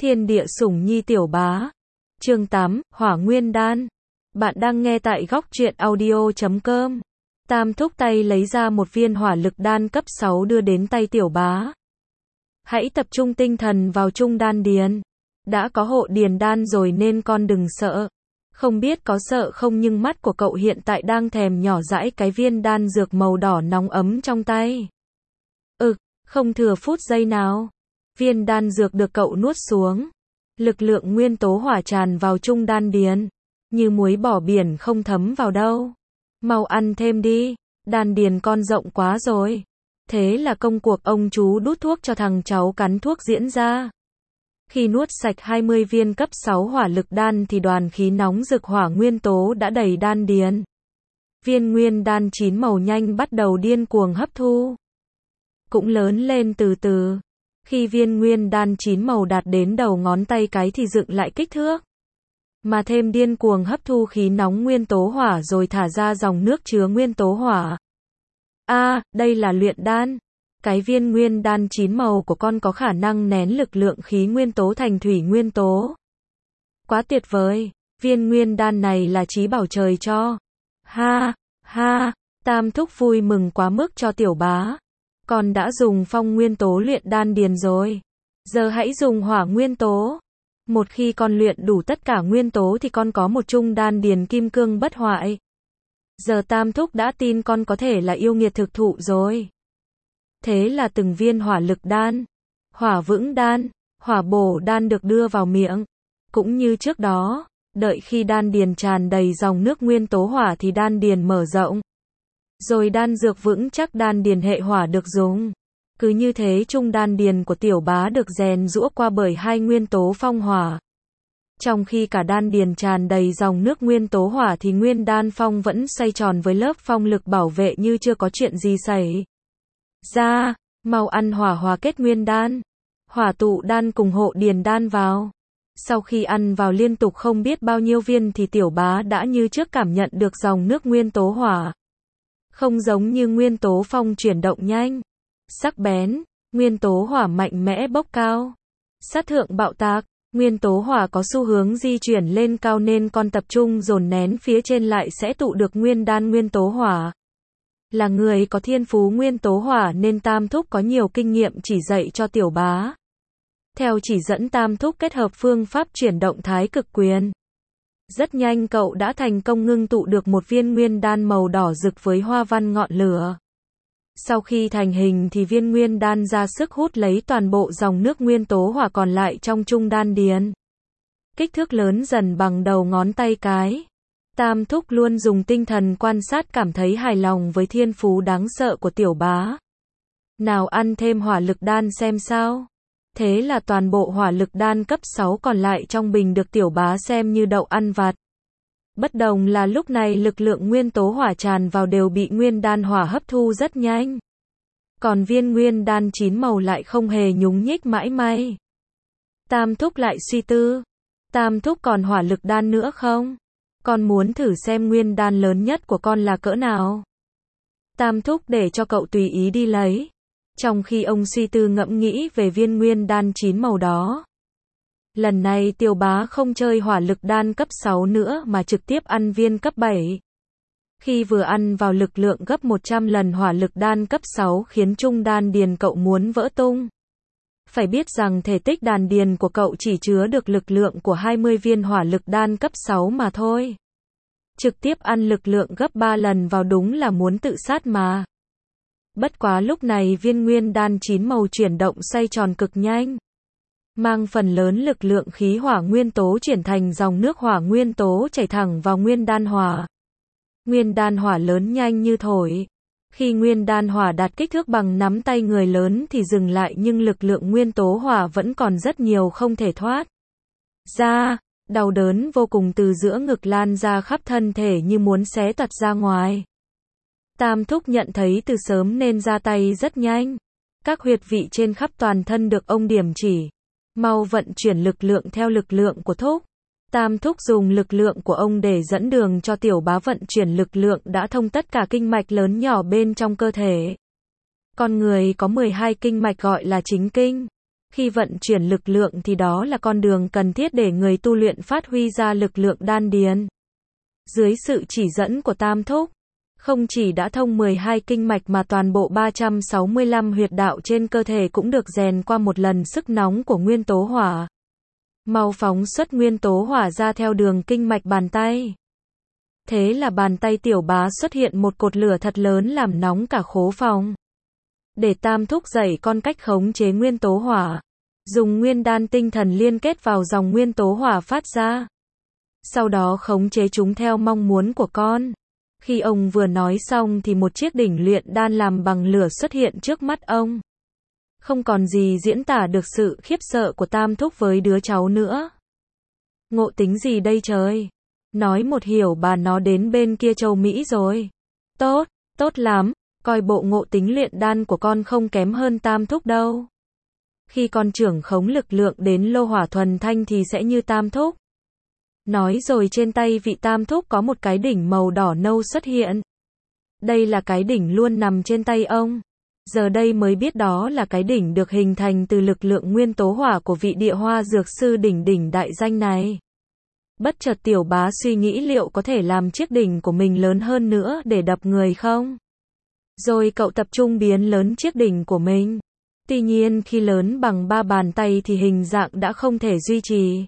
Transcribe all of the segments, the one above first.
Thiên địa sủng nhi tiểu bá. Chương 8, Hỏa Nguyên Đan. Bạn đang nghe tại góc truyện audio.com. Tam thúc tay lấy ra một viên hỏa lực đan cấp 6 đưa đến tay tiểu bá. Hãy tập trung tinh thần vào trung đan điền. Đã có hộ điền đan rồi nên con đừng sợ. Không biết có sợ không nhưng mắt của cậu hiện tại đang thèm nhỏ dãi cái viên đan dược màu đỏ nóng ấm trong tay. Không thừa phút giây nào. Viên đan dược được cậu nuốt xuống. Lực lượng nguyên tố hỏa tràn vào trung đan điền. Như muối bỏ biển không thấm vào đâu. Mau ăn thêm đi. Đan điền con rộng quá rồi. Thế là công cuộc ông chú đút thuốc cho thằng cháu cắn thuốc diễn ra. Khi nuốt sạch 20 viên cấp 6 hỏa lực đan thì đoàn khí nóng rực hỏa nguyên tố đã đầy đan điền. Viên nguyên đan chín màu nhanh bắt đầu điên cuồng hấp thu. Cũng lớn lên từ từ. Khi viên nguyên đan chín màu đạt đến đầu ngón tay cái thì dựng lại kích thước. Mà thêm điên cuồng hấp thu khí nóng nguyên tố hỏa rồi thả ra dòng nước chứa nguyên tố hỏa. Đây là luyện đan. Cái viên nguyên đan chín màu của con có khả năng nén lực lượng khí nguyên tố thành thủy nguyên tố. Quá tuyệt vời, viên nguyên đan này là trí bảo trời cho. Tam thúc vui mừng quá mức cho tiểu bá. Con đã dùng phong nguyên tố luyện đan điền rồi. Giờ hãy dùng hỏa nguyên tố. Một khi con luyện đủ tất cả nguyên tố thì con có một trung đan điền kim cương bất hoại. Giờ tam thúc đã tin con có thể là yêu nghiệt thực thụ rồi. Thế là từng viên hỏa lực đan, hỏa vững đan, hỏa bổ đan được đưa vào miệng. Cũng như trước đó, đợi khi đan điền tràn đầy dòng nước nguyên tố hỏa thì đan điền mở rộng. Rồi đan dược vững chắc đan điền hệ hỏa được dùng. Cứ như thế trung đan điền của tiểu bá được rèn giũa qua bởi hai nguyên tố phong hỏa. Trong khi cả đan điền tràn đầy dòng nước nguyên tố hỏa thì nguyên đan phong vẫn xoay tròn với lớp phong lực bảo vệ như chưa có chuyện gì xảy ra. Mau ăn hỏa hòa kết nguyên đan. Hỏa tụ đan cùng hộ điền đan vào. Sau khi ăn vào liên tục không biết bao nhiêu viên thì tiểu bá đã như trước cảm nhận được dòng nước nguyên tố hỏa. Không giống như nguyên tố phong chuyển động nhanh, sắc bén, nguyên tố hỏa mạnh mẽ bốc cao, sát thượng bạo tạc. Nguyên tố hỏa có xu hướng di chuyển lên cao nên con tập trung dồn nén phía trên lại sẽ tụ được nguyên đan nguyên tố hỏa. Là người có thiên phú nguyên tố hỏa nên tam thúc có nhiều kinh nghiệm chỉ dạy cho tiểu bá. Theo chỉ dẫn tam thúc kết hợp phương pháp chuyển động thái cực quyền. Rất nhanh cậu đã thành công ngưng tụ được một viên nguyên đan màu đỏ rực với hoa văn ngọn lửa. Sau khi thành hình thì viên nguyên đan ra sức hút lấy toàn bộ dòng nước nguyên tố hỏa còn lại trong trung đan điền. Kích thước lớn dần bằng đầu ngón tay cái. Tam thúc luôn dùng tinh thần quan sát cảm thấy hài lòng với thiên phú đáng sợ của tiểu bá. Nào ăn thêm hỏa lực đan xem sao. Thế là toàn bộ hỏa lực đan cấp 6 còn lại trong bình được tiểu bá xem như đậu ăn vặt. Bất đồng là lúc này lực lượng nguyên tố hỏa tràn vào đều bị nguyên đan hỏa hấp thu rất nhanh. Còn viên nguyên đan chín màu lại không hề nhúng nhích mãi may. Tam thúc lại suy tư. Tam thúc còn hỏa lực đan nữa không? Con muốn thử xem nguyên đan lớn nhất của con là cỡ nào? Tam thúc để cho cậu tùy ý đi lấy. Trong khi ông suy tư ngẫm nghĩ về viên nguyên đan chín màu đó. Lần này tiểu bá không chơi hỏa lực đan cấp 6 nữa mà trực tiếp ăn viên cấp 7. Khi vừa ăn vào lực lượng gấp 100 lần hỏa lực đan cấp 6 khiến trung đan điền cậu muốn vỡ tung. Phải biết rằng thể tích đan điền của cậu chỉ chứa được lực lượng của 20 viên hỏa lực đan cấp 6 mà thôi. Trực tiếp ăn lực lượng gấp 3 lần vào đúng là muốn tự sát mà. Bất quá lúc này viên nguyên đan chín màu chuyển động xoay tròn cực nhanh. Mang phần lớn lực lượng khí hỏa nguyên tố chuyển thành dòng nước hỏa nguyên tố chảy thẳng vào nguyên đan hỏa. Nguyên đan hỏa lớn nhanh như thổi. Khi nguyên đan hỏa đạt kích thước bằng nắm tay người lớn thì dừng lại nhưng lực lượng nguyên tố hỏa vẫn còn rất nhiều không thể thoát ra. Đau đớn vô cùng từ giữa ngực lan ra khắp thân thể như muốn xé toạc ra ngoài. Tam thúc nhận thấy từ sớm nên ra tay rất nhanh. Các huyệt vị trên khắp toàn thân được ông điểm chỉ. Mau vận chuyển lực lượng theo lực lượng của thúc. Tam thúc dùng lực lượng của ông để dẫn đường cho tiểu bá vận chuyển lực lượng đã thông tất cả kinh mạch lớn nhỏ bên trong cơ thể. Con người có 12 kinh mạch gọi là chính kinh. Khi vận chuyển lực lượng thì đó là con đường cần thiết để người tu luyện phát huy ra lực lượng đan điền. Dưới sự chỉ dẫn của Tam Thúc, không chỉ đã thông 12 kinh mạch mà toàn bộ 365 huyệt đạo trên cơ thể cũng được rèn qua một lần sức nóng của nguyên tố hỏa. Mau phóng xuất nguyên tố hỏa ra theo đường kinh mạch bàn tay. Thế là bàn tay Tiểu Bá xuất hiện một cột lửa thật lớn làm nóng cả khố phòng. Để Tam Thúc dạy con cách khống chế nguyên tố hỏa. Dùng nguyên đan tinh thần liên kết vào dòng nguyên tố hỏa phát ra. Sau đó khống chế chúng theo mong muốn của con. Khi ông vừa nói xong thì một chiếc đỉnh luyện đan làm bằng lửa xuất hiện trước mắt ông. Không còn gì diễn tả được sự khiếp sợ của Tam Thúc với đứa cháu nữa. Ngộ tính gì đây trời? Nói một hiểu bà nó đến bên kia châu Mỹ rồi. Tốt, tốt lắm, coi bộ ngộ tính luyện đan của con không kém hơn Tam Thúc đâu. Khi con trưởng khống lực lượng đến lô hỏa thuần thanh thì sẽ như Tam Thúc. Nói rồi trên tay vị Tam Thúc có một cái đỉnh màu đỏ nâu xuất hiện. Đây là cái đỉnh luôn nằm trên tay ông. Giờ đây mới biết đó là cái đỉnh được hình thành từ lực lượng nguyên tố hỏa của vị địa hoa dược sư đỉnh đỉnh đại danh này. Bất chợt Tiểu Bá suy nghĩ liệu có thể làm chiếc đỉnh của mình lớn hơn nữa để đập người không? Rồi cậu tập trung biến lớn chiếc đỉnh của mình. Tuy nhiên khi lớn bằng 3 bàn tay thì hình dạng đã không thể duy trì.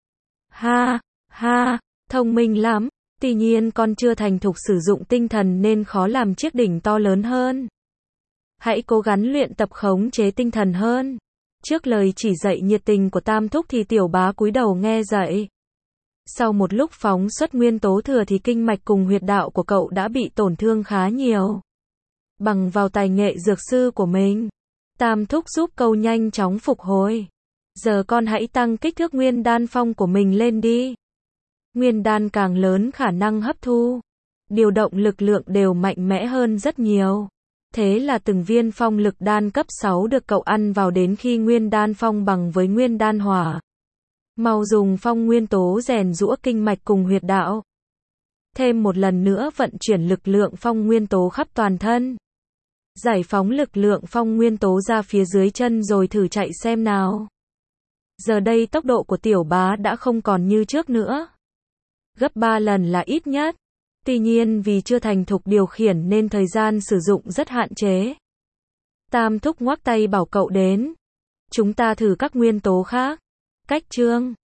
Ha, ha, thông minh lắm. Tuy nhiên con chưa thành thục sử dụng tinh thần nên khó làm chiếc đỉnh to lớn hơn. Hãy cố gắng luyện tập khống chế tinh thần hơn. Trước lời chỉ dạy nhiệt tình của Tam Thúc thì Tiểu Bá cúi đầu nghe dạy. Sau một lúc phóng xuất nguyên tố thừa thì kinh mạch cùng huyệt đạo của cậu đã bị tổn thương khá nhiều. Bằng vào tài nghệ dược sư của mình, Tam Thúc giúp cậu nhanh chóng phục hồi. Giờ con hãy tăng kích thước nguyên đan phong của mình lên đi. Nguyên đan càng lớn khả năng hấp thu, điều động lực lượng đều mạnh mẽ hơn rất nhiều. Thế là từng viên phong lực đan cấp 6 được cậu ăn vào đến khi nguyên đan phong bằng với nguyên đan hỏa. Mau dùng phong nguyên tố rèn giũa kinh mạch cùng huyệt đạo. Thêm một lần nữa vận chuyển lực lượng phong nguyên tố khắp toàn thân. Giải phóng lực lượng phong nguyên tố ra phía dưới chân rồi thử chạy xem nào. Giờ đây tốc độ của Tiểu Bá đã không còn như trước nữa. Gấp 3 lần là ít nhất. Tuy nhiên vì chưa thành thục điều khiển nên thời gian sử dụng rất hạn chế. Tam Thúc ngoắc tay bảo cậu đến. Chúng ta thử các nguyên tố khác. Cách chương